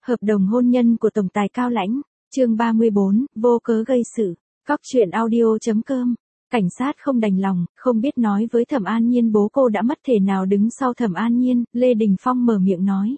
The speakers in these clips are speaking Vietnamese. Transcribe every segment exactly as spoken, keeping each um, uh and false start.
Hợp đồng hôn nhân của tổng tài Cao Lãnh, chương ba mươi bốn, vô cớ gây sự. Cóc truyện audio chấm com. Cảnh sát không đành lòng, không biết nói với Thẩm An Nhiên bố cô đã mất, thể nào đứng sau Thẩm An Nhiên. Lê Đình Phong mở miệng nói.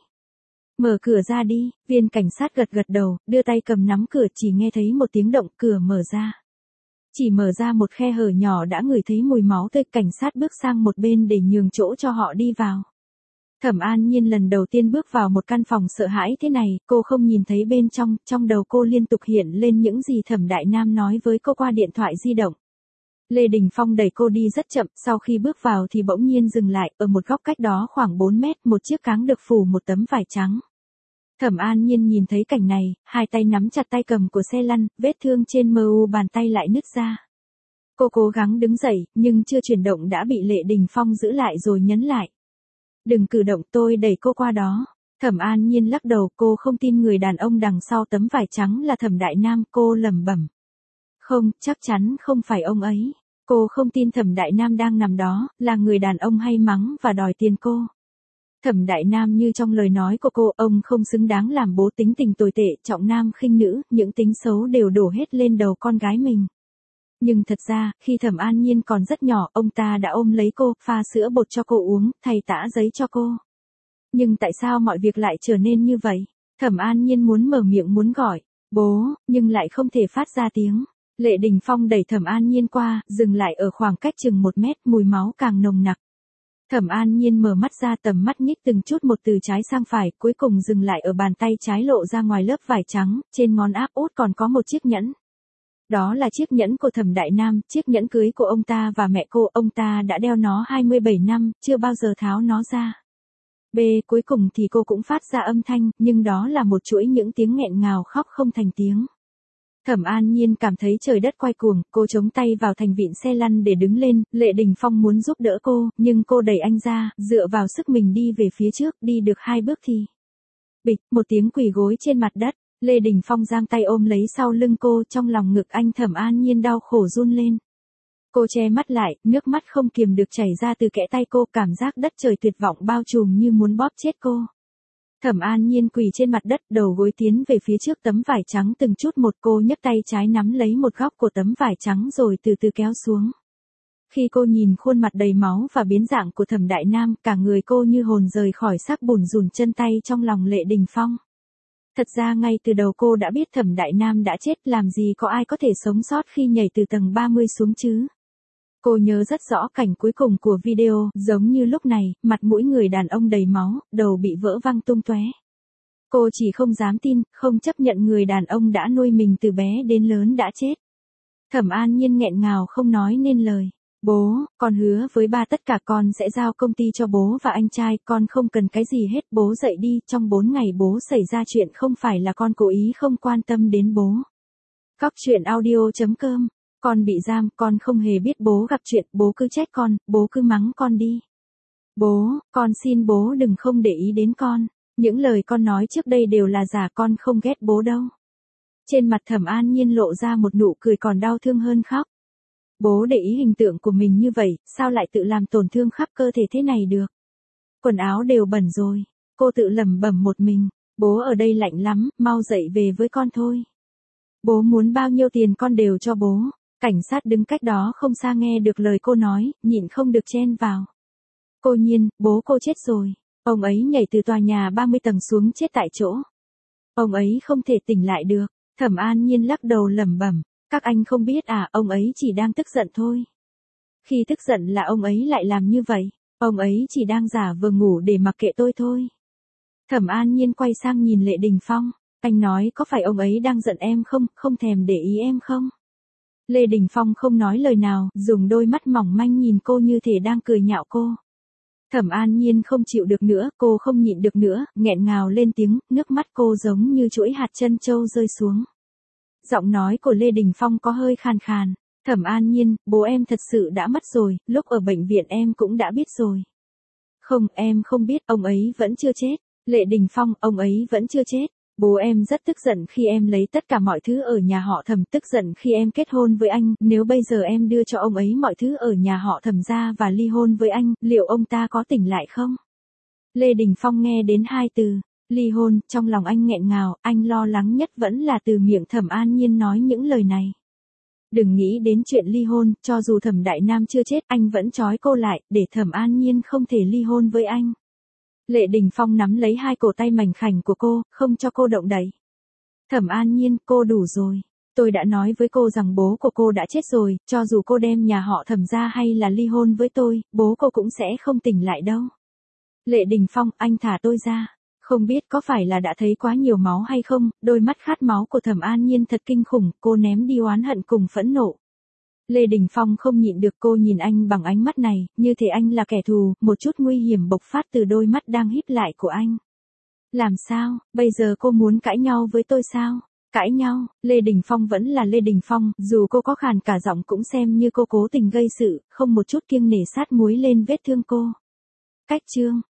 Mở cửa ra đi. Viên cảnh sát gật gật đầu, đưa tay cầm nắm cửa, chỉ nghe thấy một tiếng động, cửa mở ra. Chỉ mở ra một khe hở nhỏ đã ngửi thấy mùi máu tươi. Cảnh sát bước sang một bên để nhường chỗ cho họ đi vào. Thẩm An Nhiên lần đầu tiên bước vào một căn phòng sợ hãi thế này, cô không nhìn thấy bên trong, trong đầu cô liên tục hiện lên những gì Thẩm Đại Nam nói với cô qua điện thoại di động. Lê Đình Phong đẩy cô đi rất chậm, sau khi bước vào thì bỗng nhiên dừng lại, ở một góc cách đó khoảng bốn mét, một chiếc cáng được phủ một tấm vải trắng. Thẩm An Nhiên nhìn thấy cảnh này, hai tay nắm chặt tay cầm của xe lăn, vết thương trên mờ u bàn tay lại nứt ra. Cô cố gắng đứng dậy, nhưng chưa chuyển động đã bị Lê Đình Phong giữ lại rồi nhấn lại. Đừng cử động, tôi đẩy cô qua đó. Thẩm An Nhiên lắc đầu, cô không tin người đàn ông đằng sau tấm vải trắng là Thẩm Đại Nam, cô lẩm bẩm. Không, chắc chắn không phải ông ấy. Cô không tin Thẩm Đại Nam đang nằm đó, là người đàn ông hay mắng và đòi tiền cô. Thẩm Đại Nam như trong lời nói của cô, ông không xứng đáng làm bố, tính tình tồi tệ, trọng nam khinh nữ, những tính xấu đều đổ hết lên đầu con gái mình. Nhưng thật ra, khi Thẩm An Nhiên còn rất nhỏ, ông ta đã ôm lấy cô, pha sữa bột cho cô uống, thay tã giấy cho cô. Nhưng tại sao mọi việc lại trở nên như vậy? Thẩm An Nhiên muốn mở miệng muốn gọi bố, nhưng lại không thể phát ra tiếng. Lê Đình Phong đẩy Thẩm An Nhiên qua, dừng lại ở khoảng cách chừng một mét, mùi máu càng nồng nặc. Thẩm An Nhiên mở mắt ra, tầm mắt nhích từng chút một từ trái sang phải, cuối cùng dừng lại ở bàn tay trái lộ ra ngoài lớp vải trắng, trên ngón áp út còn có một chiếc nhẫn. Đó là chiếc nhẫn của Thẩm Đại Nam, chiếc nhẫn cưới của ông ta và mẹ cô, ông ta đã đeo nó hai mươi bảy năm, chưa bao giờ tháo nó ra. B, cuối cùng thì cô cũng phát ra âm thanh, nhưng đó là một chuỗi những tiếng nghẹn ngào khóc không thành tiếng. Thẩm An Nhiên cảm thấy trời đất quay cuồng, cô chống tay vào thành vịn xe lăn để đứng lên, Lê Đình Phong muốn giúp đỡ cô, nhưng cô đẩy anh ra, dựa vào sức mình đi về phía trước, đi được hai bước thì. Bịch, một tiếng quỳ gối trên mặt đất. Lê Đình Phong giang tay ôm lấy sau lưng cô, trong lòng ngực anh Thẩm An Nhiên đau khổ run lên. Cô che mắt lại, nước mắt không kiềm được chảy ra từ kẽ tay cô, cảm giác đất trời tuyệt vọng bao trùm như muốn bóp chết cô. Thẩm An Nhiên quỳ trên mặt đất, đầu gối tiến về phía trước tấm vải trắng từng chút một, cô nhấc tay trái nắm lấy một góc của tấm vải trắng rồi từ từ kéo xuống. Khi cô nhìn khuôn mặt đầy máu và biến dạng của Thẩm Đại Nam, cả người cô như hồn rời khỏi xác, bùn rùn chân tay trong lòng Lê Đình Phong. Thật ra ngay từ đầu cô đã biết Thẩm Đại Nam đã chết, làm gì có ai có thể sống sót khi nhảy từ tầng ba mươi xuống chứ. Cô nhớ rất rõ cảnh cuối cùng của video, giống như lúc này, mặt mũi người đàn ông đầy máu, đầu bị vỡ văng tung tóe. Cô chỉ không dám tin, không chấp nhận người đàn ông đã nuôi mình từ bé đến lớn đã chết. Thẩm An Nhiên nghẹn ngào không nói nên lời. Bố, con hứa với ba tất cả, con sẽ giao công ty cho bố và anh trai, con không cần cái gì hết, bố dậy đi, trong bốn ngày bố xảy ra chuyện không phải là con cố ý không quan tâm đến bố. Cóc truyện audio chấm com. Con bị giam, con không hề biết bố gặp chuyện, bố cứ trách con, bố cứ mắng con đi. Bố, con xin bố đừng không để ý đến con. Những lời con nói trước đây đều là giả, con không ghét bố đâu. Trên mặt Thẩm An Nhiên lộ ra một nụ cười còn đau thương hơn khóc. Bố để ý hình tượng của mình như vậy, sao lại tự làm tổn thương khắp cơ thể thế này được? Quần áo đều bẩn rồi. Cô tự lẩm bẩm một mình. Bố ở đây lạnh lắm, mau dậy về với con thôi. Bố muốn bao nhiêu tiền con đều cho bố. Cảnh sát đứng cách đó không xa nghe được lời cô nói, nhịn không được chen vào. Cô Nhiên, bố cô chết rồi. Ông ấy nhảy từ tòa nhà ba mươi tầng xuống chết tại chỗ. Ông ấy không thể tỉnh lại được. Thẩm An Nhiên lắc đầu lẩm bẩm. Các anh không biết à, ông ấy chỉ đang tức giận thôi. Khi tức giận là ông ấy lại làm như vậy. Ông ấy chỉ đang giả vờ ngủ để mặc kệ tôi thôi. Thẩm An Nhiên quay sang nhìn Lê Đình Phong. Anh nói có phải ông ấy đang giận em không, không thèm để ý em không? Lê Đình Phong không nói lời nào, dùng đôi mắt mỏng manh nhìn cô như thể đang cười nhạo cô. Thẩm An Nhiên không chịu được nữa, cô không nhịn được nữa, nghẹn ngào lên tiếng, nước mắt cô giống như chuỗi hạt trân châu rơi xuống. Giọng nói của Lê Đình Phong có hơi khàn khàn. Thẩm An Nhiên, bố em thật sự đã mất rồi, lúc ở bệnh viện em cũng đã biết rồi. Không, em không biết, ông ấy vẫn chưa chết. Lê Đình Phong, ông ấy vẫn chưa chết. Bố em rất tức giận khi em lấy tất cả mọi thứ ở nhà họ Thẩm, tức giận khi em kết hôn với anh, nếu bây giờ em đưa cho ông ấy mọi thứ ở nhà họ Thẩm ra và ly hôn với anh, liệu ông ta có tỉnh lại không? Lê Đình Phong nghe đến hai từ, Ly hôn, trong lòng anh nghẹn ngào, anh lo lắng nhất vẫn là từ miệng Thẩm An Nhiên nói những lời này. Đừng nghĩ đến chuyện ly hôn, cho dù Thẩm Đại Nam chưa chết, anh vẫn trói cô lại, để Thẩm An Nhiên không thể ly hôn với anh. Lệ Đình Phong nắm lấy hai cổ tay mảnh khảnh của cô, không cho cô động đậy. Thẩm An Nhiên, cô đủ rồi. Tôi đã nói với cô rằng bố của cô đã chết rồi, cho dù cô đem nhà họ Thẩm ra hay là ly hôn với tôi, bố cô cũng sẽ không tỉnh lại đâu. Lệ Đình Phong, anh thả tôi ra. Không biết có phải là đã thấy quá nhiều máu hay không, đôi mắt khát máu của Thẩm An Nhiên thật kinh khủng, cô ném đi oán hận cùng phẫn nộ. Lê Đình Phong không nhịn được, cô nhìn anh bằng ánh mắt này, như thể anh là kẻ thù, một chút nguy hiểm bộc phát từ đôi mắt đang híp lại của anh. Làm sao, bây giờ cô muốn cãi nhau với tôi sao? Cãi nhau, Lê Đình Phong vẫn là Lê Đình Phong, dù cô có khàn cả giọng cũng xem như cô cố tình gây sự, không một chút kiêng nể sát muối lên vết thương cô. Cách chương